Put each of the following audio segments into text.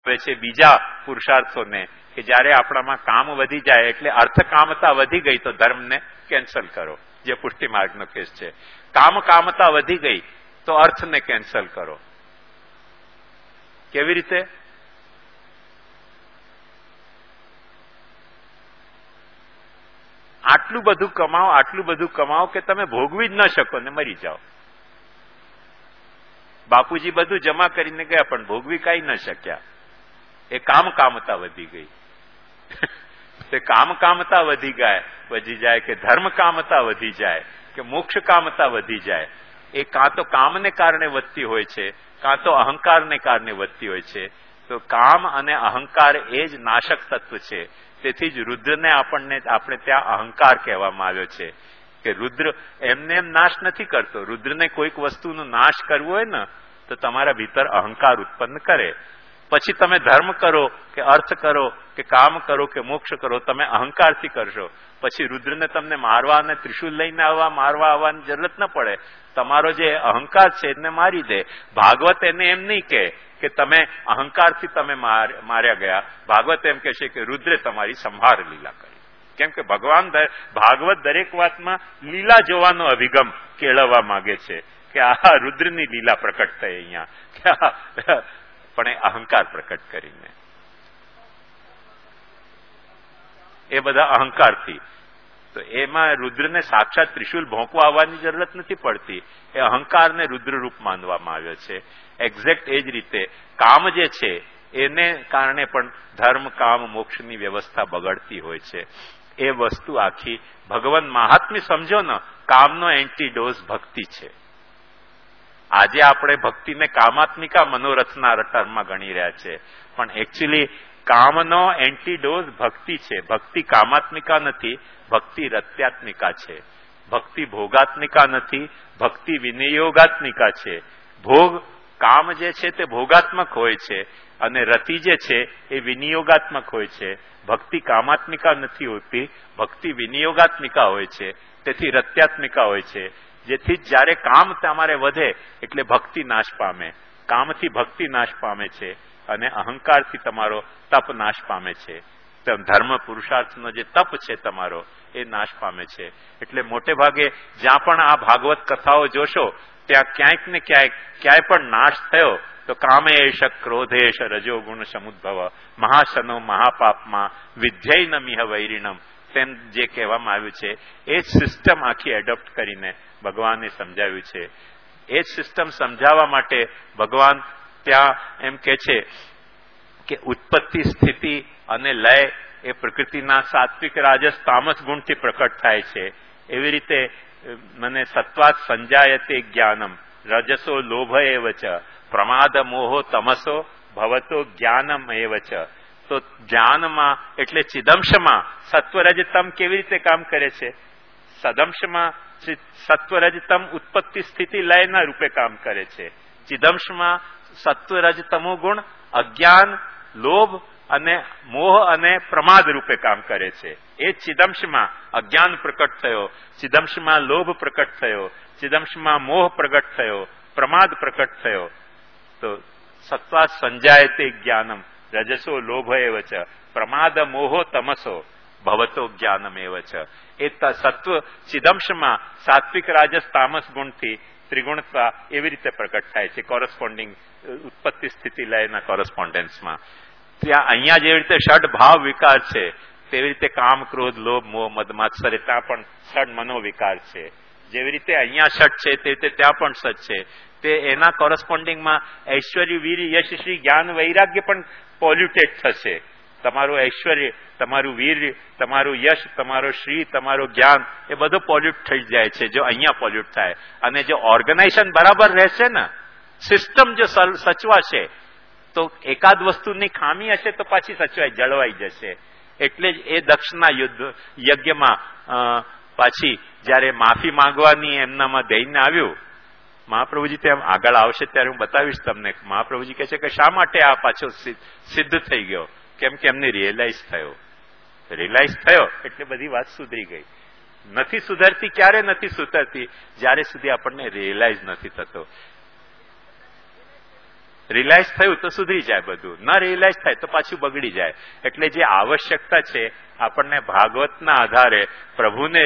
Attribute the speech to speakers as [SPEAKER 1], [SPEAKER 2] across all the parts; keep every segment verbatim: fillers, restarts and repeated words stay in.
[SPEAKER 1] છે બીજા પુરુષાર્થોને કે જયારે આપણામાં કામ વધી જાય એટલે અર્થકામતા વધી ગઈ તો ધર્મને કેન્સલ કરો, જે પુષ્ટિ માર્ગનો કેસ છે. કામ કામતા વધી ગઈ તો અર્થને કેન્સલ કરો. કેવી રીતે? આટલું બધું કમાઓ, આટલું બધું કમાઓ કે તમે ભોગવી જ ન શકો ને મરી જાઓ. બાપુજી બધું જમા કરીને ગયા પણ ભોગવી કઈ ન શક્યા. એ કામ કામતા વધી ગઈ. તે કામ કામતા વધી ગયા વધી જાય કે ધર્મ કામતા વધી જાય કે મોક્ષ કામતા વધી જાય, એ કાં તો કામને કારણે વધતી હોય છે, કાં તો અહંકારને કારણે વધતી હોય છે. તો કામ અને અહંકાર એ જ નાશક તત્વ છે. તેથી જ રુદ્રને આપણને આપણે ત્યાં અહંકાર કહેવામાં આવ્યો છે કે રુદ્ર એમને એમ નાશ નથી કરતો. રુદ્રને કોઈક વસ્તુનો નાશ કરવો હોય ને તો તમારા ભીતર અહંકાર ઉત્પન્ન કરે. પછી તમે ધર્મ કરો કે અર્થ કરો કે કામ કરો કે મોક્ષ કરો, તમે અહંકારથી કરશો. પછી રુદ્રને તમને મારવા અને ત્રિશુલ લઈને આવવા મારવા આવવાની જરૂરત ન પડે. તમારો જે અહંકાર છે એને મારી દે. ભાગવત એને એમ નહીં કે કે તમે અહંકારથી તમે માર્યા ગયા. ભાગવત એમ કહે છે કે રુદ્રે તમારી સંહાર લીલા કરી. કેમ કે ભગવાન ભાગવત દરેક વાતમાં લીલા જોવાનો અભિગમ કેળવવા માંગે છે કે આ રુદ્રની લીલા પ્રકટ થઈ અહીંયા, પણ એ અહંકાર પ્રકટ કરીને, એ બધા અહંકારથી. તો એમાં રુદ્રને સાક્ષાત ત્રિશુલ ભોંકવા આવવાની જરૂરત નથી પડતી. એ અહંકારને રુદ્રરૂપ માનવામાં આવ્યો છે. એક્ઝેક્ટ એ જ રીતે કામ જે છે એને કારણે પણ ધર્મ કામ મોક્ષની વ્યવસ્થા બગડતી હોય છે. એ વસ્તુ આખી ભગવાન મહાત્મ્ય સમજો ને. કામનો એન્ટીડોઝ ભક્તિ છે. આજે આપણે ભક્તિને કામાત્મિકા મનોરથના ટર્મમાં ગણી રહ્યા છે, પણ એકચ્યુઅલી કામનો એન્ટીડોઝ ભક્તિ છે. ભક્તિ કામાત્મિકા નથી, ભક્તિ રત્યાત્મિકા છે. ભક્તિ ભોગાત્મિકા નથી, ભક્તિ વિનિયોગાત્મિકા છે. ભોગ કામ જે છે તે ભોગાત્મક હોય છે અને રતિ જે છે એ વિનિયોગાત્મક હોય છે. ભક્તિ કામાત્મિકા નથી હોતી, ભક્તિ વિનિયોગાત્મિકા હોય છે. તેથી રત્યાત્મિકા હોય છે. જેથી જયારે કામ તમારે વધે એટલે ભક્તિ નાશ પામે. કામથી ભક્તિ નાશ પામે છે અને અહંકારથી તમારો તપ નાશ પામે છે. ધર્મ પુરુષાર્થનો જે તપ છે તમારો એ નાશ પામે છે. એટલે મોટે ભાગે જ્યાં પણ આ ભાગવત કથાઓ જોશો ત્યાં ક્યાંક ને ક્યાંક ક્યાંય પણ નાશ થયો તો કામેશ ક્રોધેશ રજોગુણ સમુદ્ભવ મહાશનો મહાપાપમાં વિધ્યૈ મિહ વૈરિણમ, તેમ જે કહેવામાં આવ્યું છે એ જ સિસ્ટમ આખી એડોપ્ટ કરીને ભગવાને સમજાવ્યું છે. એ જ સિસ્ટમ સમજાવવા માટે ભગવાન ત્યાં એમ કે છે કે ઉત્પત્તિ સ્થિતિ અને લય એ પ્રકૃતિના સાત્વિક રાજસ તામસ ગુણથી પ્રકટ થાય છે. એવી રીતે મને સત્વાત સંજાયતે જ્ઞાનમ રજસો લોભ એવ ચ પ્રમાદ મોહો તમસો ભવતો જ્ઞાનમ એવ ચ. તો જ્ઞાનમાં એટલે ચિદંશમાં સત્વરજતમ કેવી રીતે કામ કરે છે? સદંશમાં સત્વરજતમ ઉત્પત્તિ સ્થિતિ લયના રૂપે કામ કરે છે. ચિદંશમાં સત્વરજતમો ગુણ અજ્ઞાન, લોભ અને મોહ અને પ્રમાદ રૂપે કામ કરે છે. એ ચિદંશમાં અજ્ઞાન પ્રકટ થયો, ચિદંશમાં લોભ પ્રકટ થયો, ચિદંશમાં મોહ પ્રકટ થયો, પ્રમાદ પ્રકટ થયો. તો સત્વા સંજાયતે જ્ઞાનમ રજસો લોભ એવ ચ પ્રમાદ મોહો તમસો ભવતો જ્ઞાનમ એવ ચ. એ સત્વ ચિદંશમાં સાત્વિક રાજસ તામસ ગુણથી ત્રિગુણતા એવી રીતે પ્રકટ થાય છે કોરસ્પોન્ડિંગ ઉત્પત્તિ સ્થિતિ લયના કોરસ્પોન્ડન્સમાં. ત્યાં અહીંયા જેવી રીતે ષડ ભાવ વિકાર છે તેવી રીતે કામ ક્રોધ લોભ મોહ મદ માત્સર્ય ત્યાં પણ ષડ મનોવિકાર છે. જેવી રીતે અહીંયા ષટ છે તે રીતે ત્યાં પણ ષટ છે. તે એના કોરસ્પોન્ડિંગમાં ઐશ્વર્ય વીર યશ શ્રી જ્ઞાન વૈરાગ્ય પણ પોલ્યુટેડ થશે. તમારું ઐશ્વર્ય, તમારું વીર, તમારું યશ, તમારો શ્રી, તમારું જ્ઞાન એ બધું પોલ્યુટ થઈ જાય છે જો અહીંયા પોલ્યુટ થાય. અને જો ઓર્ગેનાઇઝેશન બરાબર રહેશે ને, સિસ્ટમ જો સચવાશે તો એકાદ વસ્તુની ખામી હશે તો પાછી સચવાઈ જળવાઈ જશે. એટલે જ એ દક્ષના યુદ્ધ યજ્ઞમાં પાછી જયારે માફી માંગવાની એમનામાં દઈને આવ્યું, મહાપ્રભુજી તેમ આગળ આવશે ત્યારે હું બતાવીશ તમને. મહાપ્રભુજી કહે છે કે શા માટે આ પાછો સિદ્ધ થઈ ગયો? કેમ કે એમને રિયલાઇઝ થયો. રિયલાઇઝ થયો એટલે બધી વાત સુધરી ગઈ. નથી સુધરતી, ક્યારે નથી સુધરતી? જ્યારે સુધી આપણને રિયલાઇઝ નથી થતો. રિયલાઇઝ થયું તો સુધરી જાય બધું, ન રિયલાઇઝ થાય તો પાછું બગડી જાય. એટલે જે આવશ્યકતા છે આપણને ભાગવતના આધારે પ્રભુને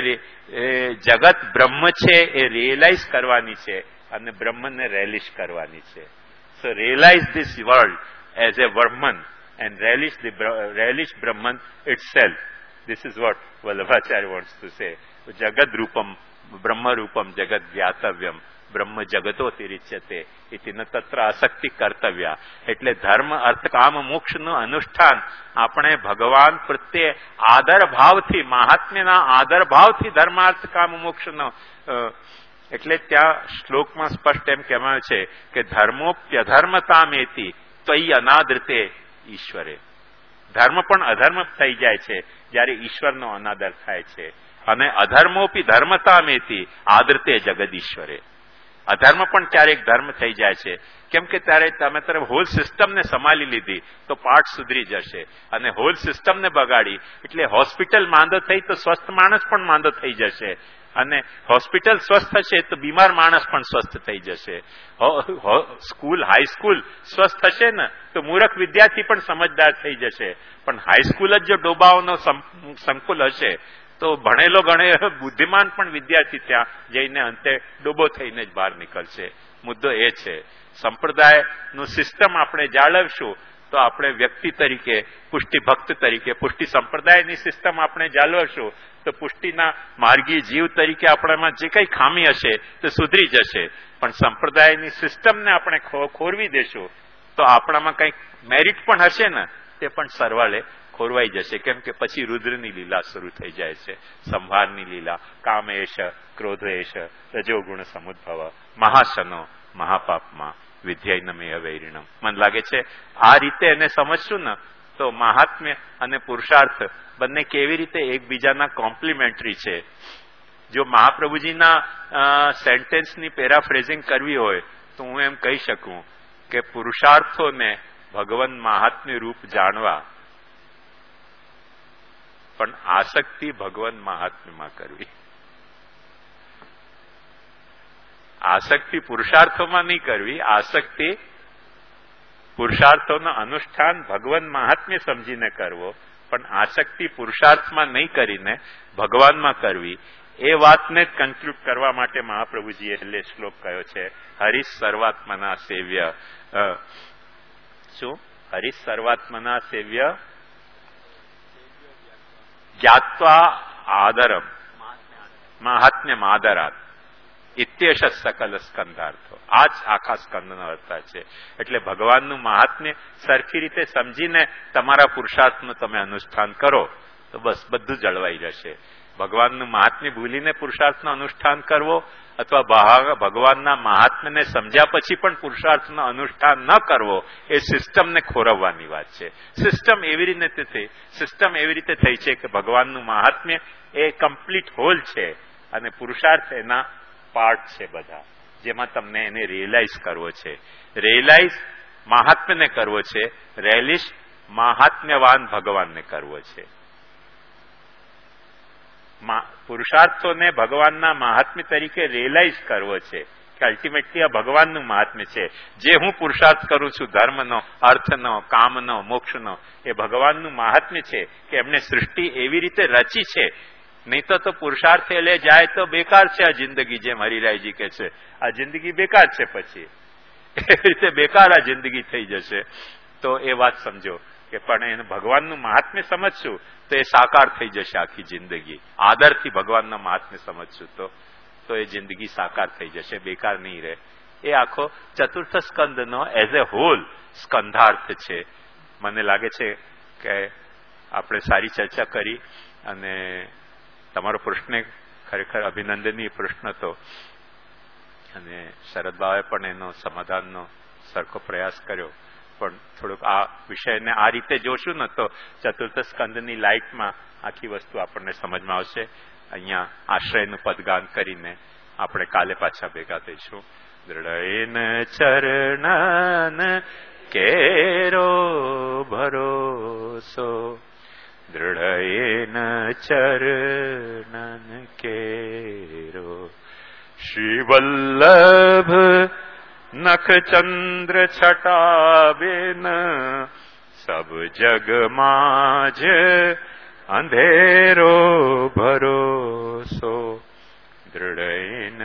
[SPEAKER 1] જગત બ્રહ્મ છે એ રિયલાઇઝ કરવાની છે અને બ્રહ્મને રેલિશ કરવાની છે. So realise this world as a Brahman and relish the relish Brahman itself. This is what Vallabhacharya wants to say. જગદ રૂપમ બ્રહ્મ રૂપમ જગત જ્ઞાતવ્યમ બ્રહ્મ જગતોતિરિચ્યતે ઇતિ ન તત્ર આસક્તિ કર્તવ્ય. એટલે ધર્મ અર્થ કામ મોક્ષનું અનુષ્ઠાન આપણે ભગવાન પ્રત્યે આદર ભાવથી, મહાત્મ્યના આદર ભાવથી ધર્માર્થ કામ મોક્ષનો. એટલે ત્યાં શ્લોકમાં સ્પષ્ટ એમ કહેવાયું છે કે ધર્મોપ્યધર્મતામેતિ ત્વયી અનાદૃતે ઈશ્વરે. ધર્મ પણ અધર્મ થઈ જાય છે જયારે ઈશ્વરનો અનાદર થાય છે. અને અધર્મોપી ધર્મતામેતિ આદૃતે જગદીશ્વરે. અધર્મ પણ ક્યારેક ધર્મ થઈ જાય છે. કેમ કે ત્યારે તમે તરફ હોલ સિસ્ટમને સંભાળી લીધી તો પાઠ સુધરી જશે. અને હોલ સિસ્ટમને બગાડી એટલે હોસ્પિટલ માંદો થઈ તો સ્વસ્થ માણસ પણ માંદો થઈ જશે. અને હોસ્પિટલ સ્વસ્થ થશે તો બીમાર માણસ પણ સ્વસ્થ થઈ જશે. સ્કૂલ હાઈસ્કૂલ સ્વસ્થ થશે ને તો મૂર્ખ વિદ્યાર્થી પણ સમજદાર થઈ જશે. પણ હાઈસ્કૂલ જ જો ડોબાઓનો સંકુલ હશે તો ભણેલો ગણે બુદ્ધિમાન પણ વિદ્યાર્થી ત્યાં જઈને અંતે ડોબો થઈને જ બહાર નીકળશે. મુદ્દો એ છે સંપ્રદાયનું સિસ્ટમ આપણે જાળવશું તો આપણે વ્યક્તિ તરીકે, પુષ્ટિ ભક્ત તરીકે, પુષ્ટિ સંપ્રદાયની સિસ્ટમ આપણે જાળવશું તો પુષ્ટિના માર્ગી જીવ તરીકે આપણામાં જે કઈ ખામી હશે તે સુધરી જશે. પણ સંપ્રદાયની સિસ્ટમને આપણે ખોરવી દેશું તો આપણામાં કંઈક મેરિટ પણ હશે ને તે પણ સરવાળે ખોરવાઈ જશે. કેમ કે પછી રુદ્રની લીલા શરૂ થઈ જાય છે, સંહારની લીલા. કામેશ, ક્રોધેશ, રજોગુણ સમુદ્ભવ, મહાશનો મહાપાપમાં વિધ્યૈનમેય વૈરિણમ. મને લાગે છે આ રીતે એને સમજશું ને તો મહાત્મ્ય અને પુરુષાર્થ બંને કેવી રીતે એકબીજાના કોમ્પ્લિમેન્ટરી છે. જો મહાપ્રભુજીના સેન્ટેન્સની પેરાફ્રેઝિંગ કરવી હોય તો હું એમ કહી શકું કે પુરુષાર્થોને ભગવાન મહાત્મ્ય રૂપ જાણવા, પણ આસક્તિ ભગવાન મહાત્મ્યમાં કરવી. આસક્તિ પુરુષાર્થોમાં નહીં કરવી, આસક્તિ પુરુષાર્થોનું અનુષ્ઠાન ભગવાન મહાત્મ્ય સમજીને કરવો, પણ આસક્તિ પુરુષાર્થમાં નહીં કરીને ભગવાનમાં કરવી. એ વાતને જ કન્ક્લુડ કરવા માટે મહાપ્રભુજીએ એટલે શ્લોક કયો છે, હરિ સર્વાત્મના સેવ્ય. શું? હરિ સર્વાત્મના સેવ્ય જ્ઞાત્વા આદરમ મહાત્મ્યમ આદરાત ઇત્યેશ સકલ સ્કંધાર્થો. આ જ આખા સ્કંદનો અર્થ છે. એટલે ભગવાનનું મહાત્મ્ય સરખી રીતે સમજીને તમારા પુરુષાર્થનું તમે અનુષ્ઠાન કરો તો બસ બધું જળવાઈ જશે. ભગવાનનું મહાત્મ્ય ભૂલીને પુરુષાર્થનું અનુષ્ઠાન કરવો અથવા ભગવાનના મહાત્મ્યને સમજ્યા પછી પણ પુરુષાર્થનું અનુષ્ઠાન ન કરવો એ સિસ્ટમને ખોરવવાની વાત છે. સિસ્ટમ એવી રીતે થઈ સિસ્ટમ એવી રીતે થઈ છે કે ભગવાનનું મહાત્મ્ય એ કમ્પ્લીટ હોલ છે અને પુરુષાર્થ એના પાર્ટ છે બધા, જેમાં તમને એને રિયલાઇઝ કરવો છે. રિયલાઇઝ મહાત્મ્યને કરવો છે, રેલિશ મહાત્મ્યવાન ભગવાનને કરવો છે. પુરુષાર્થોને ભગવાનના મહાત્મ્ય તરીકે રિયલાઇઝ કરવો છે કે અલ્ટિમેટલી આ ભગવાનનું મહાત્મ્ય છે. જે હું પુરુષાર્થ કરું છું ધર્મનો, અર્થનો, કામનો, મોક્ષનો, એ ભગવાનનું મહાત્મ્ય છે કે એમને સૃષ્ટિ એવી રીતે રચી છે. નહીં તો તો પુરુષાર્થ લે જાય તો બેકાર છે આ જિંદગી. જેમ હરિરાયજી કે છે આ જિંદગી બેકાર છે, પછી એવી રીતે બેકાર આ જિંદગી થઈ જશે. તો એ વાત સમજો કે પણ એને ભગવાનનું મહાત્મ્ય સમજશું તો એ સાકાર થઈ જશે આખી જિંદગી. આદરથી ભગવાનના મહાત્મ્ય સમજશું તો તો એ જિંદગી સાકાર થઈ જશે, બેકાર નહીં રહે. એ આખો ચતુર્થ સ્કંદનો એઝ એ હોલ સ્કંધાર્થ છે. મને લાગે છે કે આપણે સારી ચર્ચા કરી અને તમારો પ્રશ્ન ખરેખર અભિનંદનીય પ્રશ્ન હતો અને શરદ બાબાએ પણ એનો સમાધાનનો સરખો પ્રયાસ કર્યો. પણ થોડુંક આ વિષયને આ રીતે જોશું ને તો ચતુર્થ સ્કંદની લાઇટમાં આખી વસ્તુ આપણને સમજમાં આવશે. અહીંયા આશ્રયનું પદગાન કરીને આપણે કાલે પાછા ભેગા થઈશું. દૃઢયન ચરણન કેરો ભરોસો, દૃઢયન ચરણન કેરો, શ્રી વલ્લભ नख चंद्र छटा बिन सब जग माज अंधेरो भरोसो दृढ़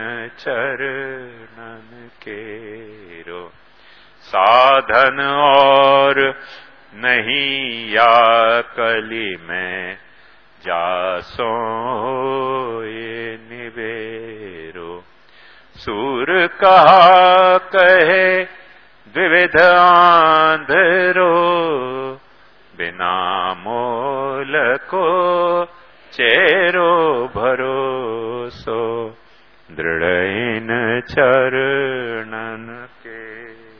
[SPEAKER 1] चरणन केरो साधन और नहीं या कली में जासो ये निवेरो सूर कहा कहे द्विविध आंधरो बिना मोल को चेरो भरोसो दृढ़ चरणन